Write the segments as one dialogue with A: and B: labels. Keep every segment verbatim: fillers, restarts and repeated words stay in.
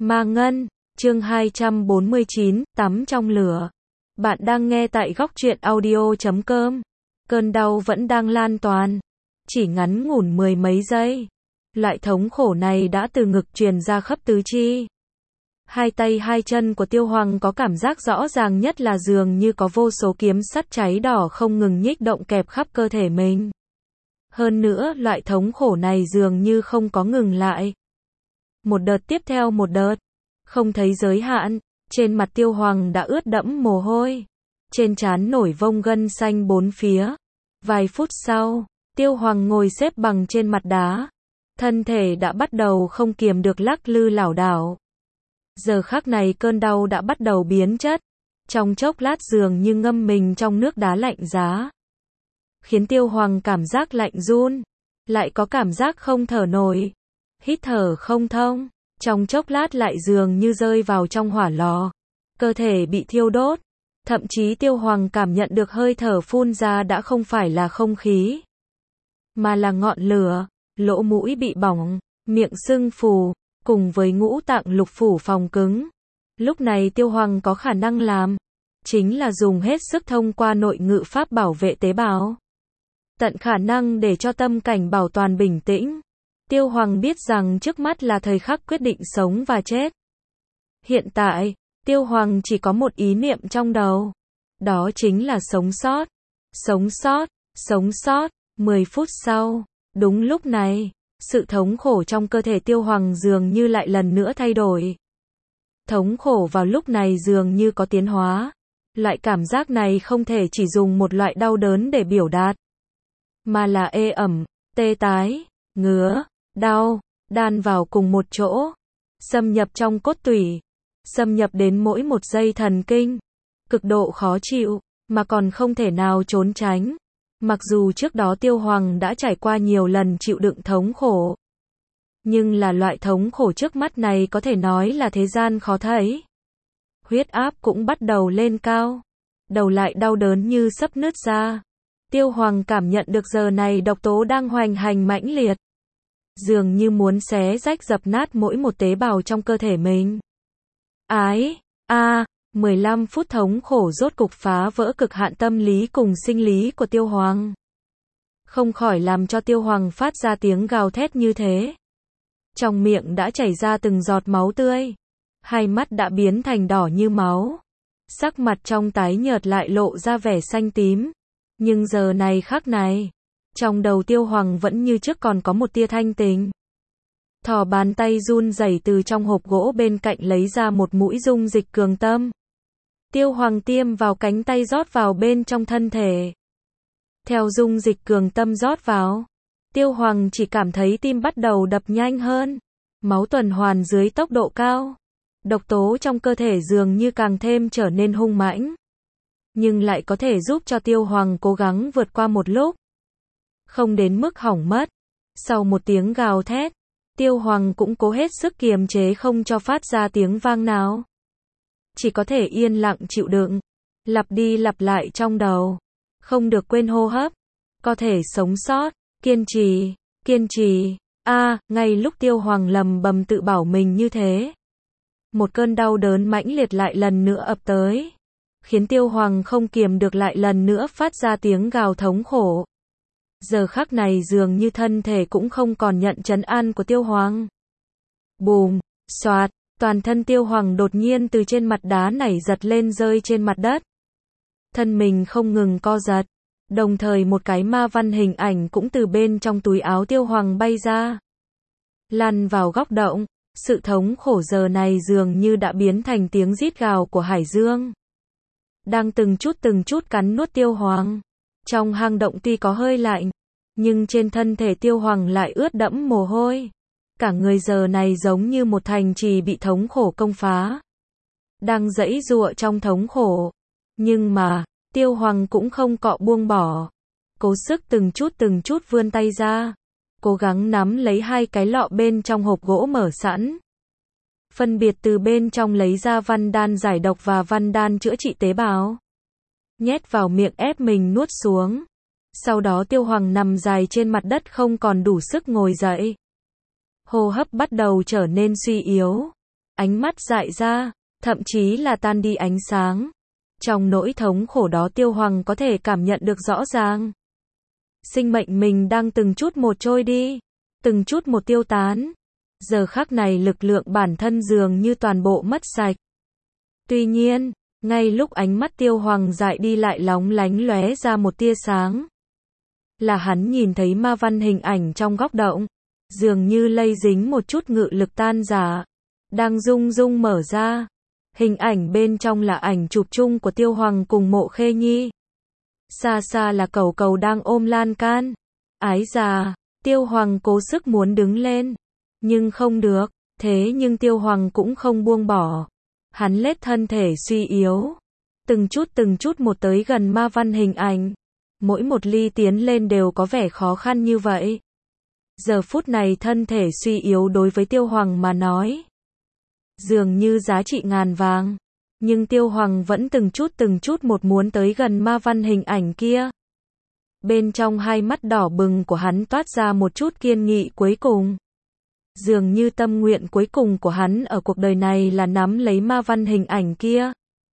A: Ma Ngân, chương hai trăm bốn mươi chín, tắm trong lửa. Bạn đang nghe tại góc truyện audio chấm com. Cơn đau vẫn đang lan toàn. Chỉ ngắn ngủn mười mấy giây. Loại thống khổ này đã từ ngực truyền ra khắp tứ chi. Hai tay hai chân của Tiêu Hoàng có cảm giác rõ ràng nhất là dường như có vô số kiếm sắt cháy đỏ không ngừng nhích động kẹp khắp cơ thể mình. Hơn nữa, loại thống khổ này dường như không có ngừng lại. Một đợt tiếp theo một đợt. Không thấy giới hạn, trên mặt Tiêu Hoàng đã ướt đẫm mồ hôi. Trên trán nổi vông gân xanh bốn phía. Vài phút sau, Tiêu Hoàng ngồi xếp bằng trên mặt đá. Thân thể đã bắt đầu không kiềm được lắc lư lảo đảo. Giờ khắc này cơn đau đã bắt đầu biến chất. Trong chốc lát dường như ngâm mình trong nước đá lạnh giá. Khiến Tiêu Hoàng cảm giác lạnh run. Lại có cảm giác không thở nổi. Hít thở không thông. Trong chốc lát lại dường như rơi vào trong hỏa lò. Cơ thể bị thiêu đốt. Thậm chí Tiêu Hoàng cảm nhận được hơi thở phun ra đã không phải là không khí. Mà là ngọn lửa. Lỗ mũi bị bỏng. Miệng sưng phù. Cùng với ngũ tạng lục phủ phồng cứng. Lúc này Tiêu Hoàng có khả năng làm. Chính là dùng hết sức thông qua nội ngự pháp bảo vệ tế bào. Tận khả năng để cho tâm cảnh bảo toàn bình tĩnh. Tiêu Hoàng biết rằng trước mắt là thời khắc quyết định sống và chết. Hiện tại, Tiêu Hoàng chỉ có một ý niệm trong đầu. Đó chính là sống sót. Sống sót, sống sót. Mười phút sau, đúng lúc này, sự thống khổ trong cơ thể Tiêu Hoàng dường như lại lần nữa thay đổi. Thống khổ vào lúc này dường như có tiến hóa. Loại cảm giác này không thể chỉ dùng một loại đau đớn để biểu đạt. Mà là ê ẩm, tê tái, ngứa, đau, đan vào cùng một chỗ. Xâm nhập trong cốt tủy. Xâm nhập đến mỗi một dây thần kinh. Cực độ khó chịu, mà còn không thể nào trốn tránh. Mặc dù trước đó Tiêu Hoàng đã trải qua nhiều lần chịu đựng thống khổ. Nhưng là loại thống khổ trước mắt này có thể nói là thế gian khó thấy. Huyết áp cũng bắt đầu lên cao. Đầu lại đau đớn như sắp nứt ra. Tiêu Hoàng cảm nhận được giờ này độc tố đang hoành hành mãnh liệt. Dường như muốn xé rách dập nát mỗi một tế bào trong cơ thể mình. Ái, a, à, mười lăm phút thống khổ rốt cục phá vỡ cực hạn tâm lý cùng sinh lý của Tiêu Hoàng. Không khỏi làm cho Tiêu Hoàng phát ra tiếng gào thét như thế. Trong miệng đã chảy ra từng giọt máu tươi. Hai mắt đã biến thành đỏ như máu. Sắc mặt trong tái nhợt lại lộ ra vẻ xanh tím. Nhưng giờ này khắc này, trong đầu Tiêu Hoàng vẫn như trước còn có một tia thanh tình. Thò bàn tay run rẩy từ trong hộp gỗ bên cạnh lấy ra một mũi dung dịch cường tâm. Tiêu Hoàng tiêm vào cánh tay rót vào bên trong thân thể. Theo dung dịch cường tâm rót vào, Tiêu Hoàng chỉ cảm thấy tim bắt đầu đập nhanh hơn. Máu tuần hoàn dưới tốc độ cao. Độc tố trong cơ thể dường như càng thêm trở nên hung mãnh. Nhưng lại có thể giúp cho Tiêu Hoàng cố gắng vượt qua một lúc. Không đến mức hỏng mất. Sau một tiếng gào thét, Tiêu Hoàng cũng cố hết sức kiềm chế không cho phát ra tiếng vang nào. Chỉ có thể yên lặng chịu đựng. Lặp đi lặp lại trong đầu. Không được quên hô hấp. Có thể sống sót. Kiên trì. Kiên trì. A, à, ngay lúc Tiêu Hoàng lầm bầm tự bảo mình như thế. Một cơn đau đớn mãnh liệt lại lần nữa ập tới. Khiến Tiêu Hoàng không kiềm được lại lần nữa phát ra tiếng gào thống khổ. Giờ khắc này dường như thân thể cũng không còn nhận trấn an của Tiêu Hoàng. Bùm, xoạt, toàn thân Tiêu Hoàng đột nhiên từ trên mặt đá nảy giật lên rơi trên mặt đất. Thân mình không ngừng co giật. Đồng thời một cái ma văn hình ảnh cũng từ bên trong túi áo Tiêu Hoàng bay ra. Lăn vào góc động. Sự thống khổ giờ này dường như đã biến thành tiếng rít gào của hải dương. Đang từng chút từng chút cắn nuốt Tiêu Hoàng. Trong hang động tuy có hơi lạnh, nhưng trên thân thể Tiêu Hoàng lại ướt đẫm mồ hôi. Cả người giờ này giống như một thành trì bị thống khổ công phá. Đang giãy giụa trong thống khổ. Nhưng mà, Tiêu Hoàng cũng không cọ buông bỏ. Cố sức từng chút từng chút vươn tay ra. Cố gắng nắm lấy hai cái lọ bên trong hộp gỗ mở sẵn. Phân biệt từ bên trong lấy ra văn đan giải độc và văn đan chữa trị tế bào. Nhét vào miệng ép mình nuốt xuống. Sau đó Tiêu Hoàng nằm dài trên mặt đất không còn đủ sức ngồi dậy. Hô hấp bắt đầu trở nên suy yếu. ánh mắt dại ra, thậm chí là tan đi ánh sáng. Trong nỗi thống khổ đó Tiêu Hoàng có thể cảm nhận được rõ ràng. Sinh mệnh mình đang từng chút một trôi đi, từng chút một tiêu tán. Giờ khắc này lực lượng bản thân dường như toàn bộ mất sạch. Tuy nhiên, ngay lúc ánh mắt Tiêu Hoàng dại đi lại lóng lánh lóe ra một tia sáng. Là hắn nhìn thấy ma văn hình ảnh trong góc động, dường như lây dính một chút ngự lực tan rã, đang rung rung mở ra. Hình ảnh bên trong là ảnh chụp chung của Tiêu Hoàng cùng Mộ Khê Nhi. Xa xa là Cẩu Cẩu đang ôm lan can. Ái già, Tiêu Hoàng cố sức muốn đứng lên, nhưng không được, thế nhưng Tiêu Hoàng cũng không buông bỏ. Hắn lết thân thể suy yếu, từng chút từng chút một tới gần ma văn hình ảnh. Mỗi một ly tiến lên đều có vẻ khó khăn như vậy. Giờ phút này thân thể suy yếu đối với Tiêu Hoàng mà nói, dường như giá trị ngàn vàng. Nhưng Tiêu Hoàng vẫn từng chút từng chút một muốn tới gần ma văn hình ảnh kia. Bên trong hai mắt đỏ bừng của hắn toát ra một chút kiên nghị cuối cùng. Dường như tâm nguyện cuối cùng của hắn ở cuộc đời này là nắm lấy ma văn hình ảnh kia.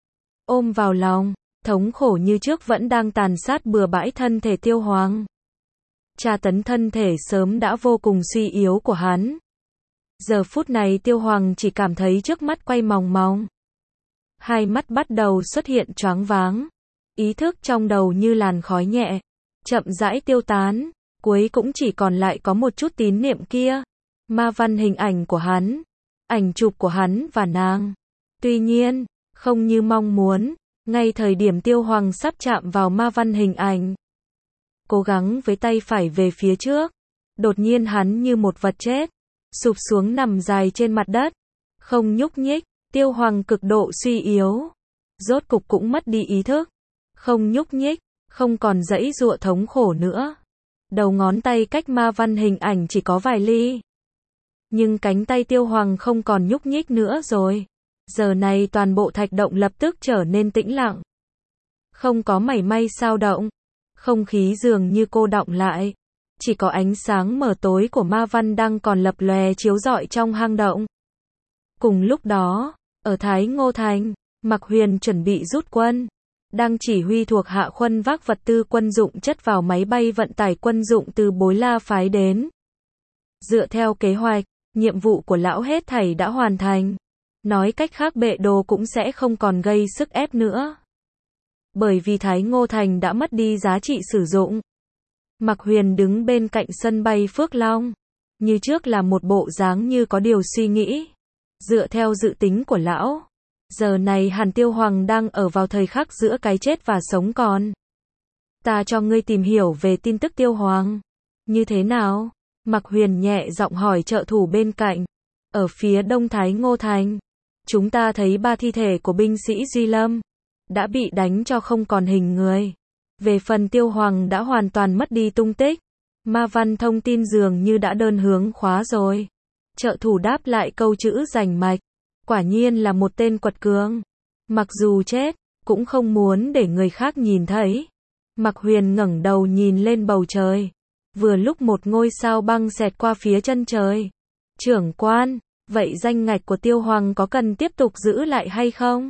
A: Ôm vào lòng, thống khổ như trước vẫn đang tàn sát bừa bãi thân thể Tiêu Hoàng. Tra tấn thân thể sớm đã vô cùng suy yếu của hắn. Giờ phút này Tiêu Hoàng chỉ cảm thấy trước mắt quay mòng mòng. Hai mắt bắt đầu xuất hiện choáng váng. Ý thức trong đầu như làn khói nhẹ, chậm rãi tiêu tán. Cuối cũng chỉ còn lại có một chút tín niệm kia. Ma văn hình ảnh của hắn, ảnh chụp của hắn và nàng. Tuy nhiên, không như mong muốn, ngay thời điểm Tiêu Hoàng sắp chạm vào ma văn hình ảnh, cố gắng với tay phải về phía trước, đột nhiên hắn như một vật chết, sụp xuống nằm dài trên mặt đất, không nhúc nhích. Tiêu Hoàng cực độ suy yếu, rốt cục cũng mất đi ý thức, không nhúc nhích, không còn giãy giụa thống khổ nữa. Đầu ngón tay cách ma văn hình ảnh chỉ có vài ly. Nhưng cánh tay Tiêu Hoàng không còn nhúc nhích nữa rồi. Giờ này toàn bộ thạch động lập tức trở nên tĩnh lặng. Không có mảy may xao động. Không khí dường như cô đọng lại. Chỉ có ánh sáng mờ tối của ma văn đang còn lập lòe chiếu rọi trong hang động. Cùng lúc đó, ở Thái Ngô Thành, Mạc Huyền chuẩn bị rút quân. Đang chỉ huy thuộc hạ khuân vác vật tư quân dụng chất vào máy bay vận tải quân dụng từ Bối La phái đến. Dựa theo kế hoạch, nhiệm vụ của lão hết thảy đã hoàn thành. Nói cách khác bệ đồ cũng sẽ không còn gây sức ép nữa. Bởi vì Thái Ngô Thành đã mất đi giá trị sử dụng. Mạc Huyền đứng bên cạnh sân bay Phước Long. Như trước là một bộ dáng như có điều suy nghĩ. Dựa theo dự tính của lão, giờ này hẳn Tiêu Hoàng đang ở vào thời khắc giữa cái chết và sống còn. Ta cho ngươi tìm hiểu về tin tức Tiêu Hoàng. Như thế nào? Mạc Huyền nhẹ giọng hỏi trợ thủ bên cạnh. Ở phía đông Thái Ngô Thành, chúng ta thấy ba thi thể của binh sĩ Duy Lâm đã bị đánh cho không còn hình người. Về phần Tiêu Hoàng đã hoàn toàn mất đi tung tích. Ma văn thông tin dường như đã đơn hướng khóa rồi. Trợ thủ đáp lại câu chữ rành mạch. Quả nhiên là một tên quật cường. Mặc dù chết, cũng không muốn để người khác nhìn thấy. Mạc Huyền ngẩng đầu nhìn lên bầu trời. Vừa lúc một ngôi sao băng xẹt qua phía chân trời. Trưởng quan, vậy danh ngạch của Tiêu Hoàng có cần tiếp tục giữ lại hay không?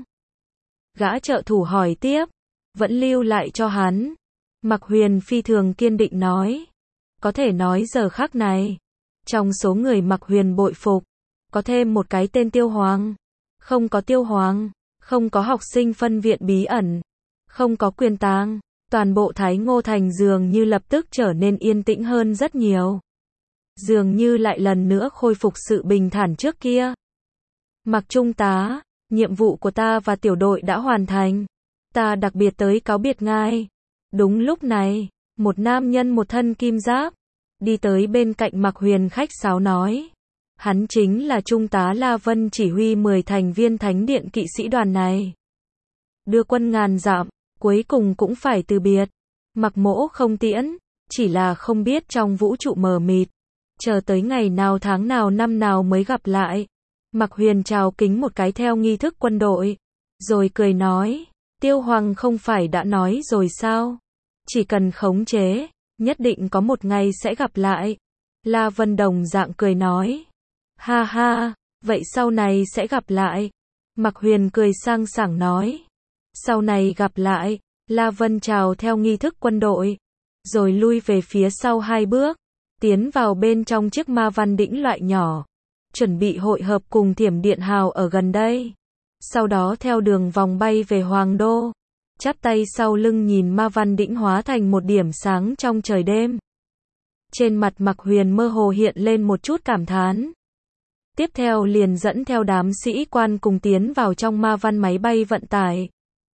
A: Gã trợ thủ hỏi tiếp. Vẫn lưu lại cho hắn. Mạc Huyền phi thường kiên định nói. Có thể nói giờ khắc này, trong số người Mạc Huyền bội phục, có thêm một cái tên Tiêu Hoàng. Không có Tiêu Hoàng, không có học sinh phân viện bí ẩn, không có Quyền Tang, toàn bộ Thái Ngô Thành dường như lập tức trở nên yên tĩnh hơn rất nhiều. Dường như lại lần nữa khôi phục sự bình thản trước kia. Mạc Trung tá, nhiệm vụ của ta và tiểu đội đã hoàn thành. Ta đặc biệt tới cáo biệt ngài. Đúng lúc này, một nam nhân một thân kim giáp đi tới bên cạnh Mạc Huyền khách sáo nói. Hắn chính là Trung tá La Vân, chỉ huy mười thành viên Thánh điện kỵ sĩ đoàn này. Đưa quân ngàn dặm, cuối cùng cũng phải từ biệt. Mạc Mỗ không tiễn, chỉ là không biết trong vũ trụ mờ mịt, chờ tới ngày nào tháng nào năm nào mới gặp lại. Mạc Huyền chào kính một cái theo nghi thức quân đội, rồi cười nói, Tiêu Hoàng không phải đã nói rồi sao? Chỉ cần khống chế, nhất định có một ngày sẽ gặp lại. La Vân đồng dạng cười nói, ha ha, Vậy sau này sẽ gặp lại. Mạc Huyền cười sang sảng nói. Sau này gặp lại, La Vân chào theo nghi thức quân đội, rồi lui về phía sau hai bước, tiến vào bên trong chiếc ma văn đĩnh loại nhỏ, chuẩn bị hội hợp cùng Thiểm Điện Hào ở gần đây. Sau đó theo đường vòng bay về Hoàng Đô, chắp tay sau lưng nhìn ma văn đĩnh hóa thành một điểm sáng trong trời đêm. Trên mặt Mạc Huyền mơ hồ hiện lên một chút cảm thán. Tiếp theo liền dẫn theo đám sĩ quan cùng tiến vào trong ma văn máy bay vận tải.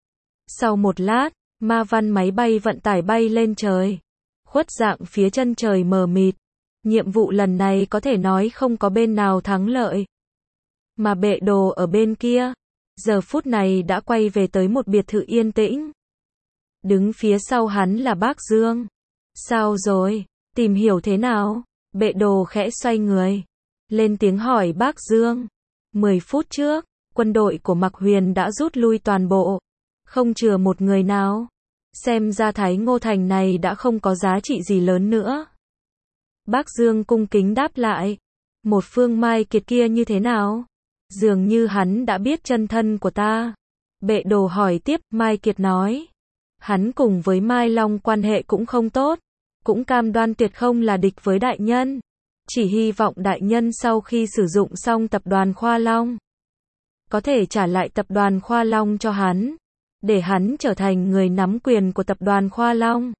A: Sau một lát, ma văn máy bay vận tải bay lên trời, khuất dạng phía chân trời mờ mịt. Nhiệm vụ lần này có thể nói không có bên nào thắng lợi. Mà Bệ Đồ ở bên kia, giờ phút này đã quay về tới một biệt thự yên tĩnh. Đứng phía sau hắn là Bác Dương. Sao rồi? Tìm hiểu thế nào? Bệ Đồ khẽ xoay người, lên tiếng hỏi Bác Dương. Mười phút trước, quân đội của Mạc Huyền đã rút lui toàn bộ, không chừa một người nào. Xem ra Thái Ngô Thành này đã không có giá trị gì lớn nữa. Bác Dương cung kính đáp lại. Một Phương Mai Kiệt kia như thế nào? Dường như hắn đã biết chân thân của ta. Bệ Đồ hỏi tiếp. Mai Kiệt nói, hắn cùng với Mai Long quan hệ cũng không tốt, cũng cam đoan tuyệt không là địch với đại nhân. Chỉ hy vọng đại nhân sau khi sử dụng xong tập đoàn Khoa Long, có thể trả lại tập đoàn Khoa Long cho hắn, để hắn trở thành người nắm quyền của tập đoàn Khoa Long.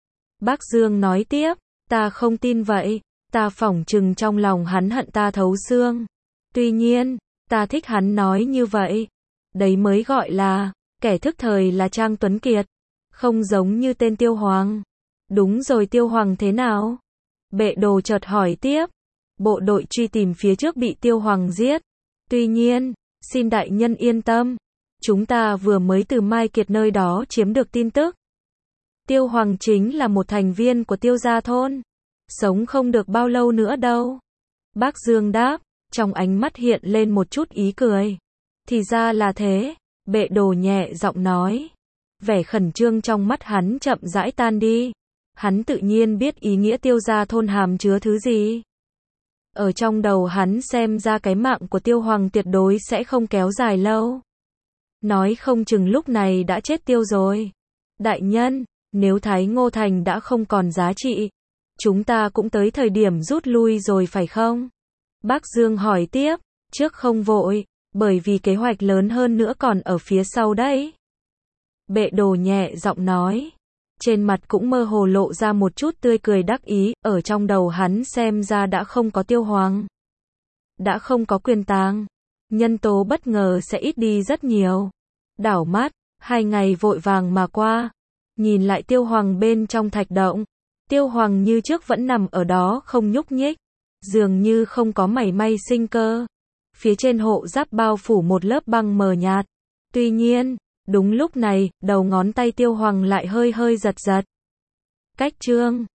A: Bác Dương nói tiếp, ta không tin vậy, ta phỏng chừng trong lòng hắn hận ta thấu xương. Tuy nhiên, ta thích hắn nói như vậy. Đấy mới gọi là, kẻ thức thời là Trang Tuấn Kiệt, không giống như tên Tiêu Hoàng. Đúng rồi, Tiêu Hoàng thế nào? Bệ Đồ chợt hỏi tiếp. Bộ đội truy tìm phía trước bị Tiêu Hoàng giết. Tuy nhiên, xin đại nhân yên tâm, chúng ta vừa mới từ Mai Kiệt nơi đó chiếm được tin tức. Tiêu Hoàng chính là một thành viên của Tiêu gia thôn, sống không được bao lâu nữa đâu. Bác Dương đáp, trong ánh mắt hiện lên một chút ý cười. Thì ra là thế. Bệ Đồ nhẹ giọng nói. Vẻ khẩn trương trong mắt hắn chậm rãi tan đi. Hắn tự nhiên biết ý nghĩa Tiêu gia thôn hàm chứa thứ gì. Ở trong đầu hắn xem ra cái mạng của Tiêu Hoàng tuyệt đối sẽ không kéo dài lâu. Nói không chừng lúc này đã chết tiêu rồi. Đại nhân, nếu Thái Ngô Thành đã không còn giá trị, chúng ta cũng tới thời điểm rút lui rồi phải không? Bác Dương hỏi tiếp, trước không vội, bởi vì kế hoạch lớn hơn nữa còn ở phía sau đấy. Bệ Đồ nhẹ giọng nói. Trên mặt cũng mơ hồ lộ ra một chút tươi cười đắc ý, ở trong đầu hắn xem ra đã không có Tiêu Hoàng, đã không có Quyền Tàng, nhân tố bất ngờ sẽ ít đi rất nhiều. Đảo mắt, hai ngày vội vàng mà qua, nhìn lại Tiêu Hoàng bên trong thạch động. Tiêu Hoàng như trước vẫn nằm ở đó không nhúc nhích, dường như không có mảy may sinh cơ. Phía trên hộ giáp bao phủ một lớp băng mờ nhạt. Tuy nhiên, đúng lúc này, đầu ngón tay Tiêu Hoàng lại hơi hơi giật giật. Cách chương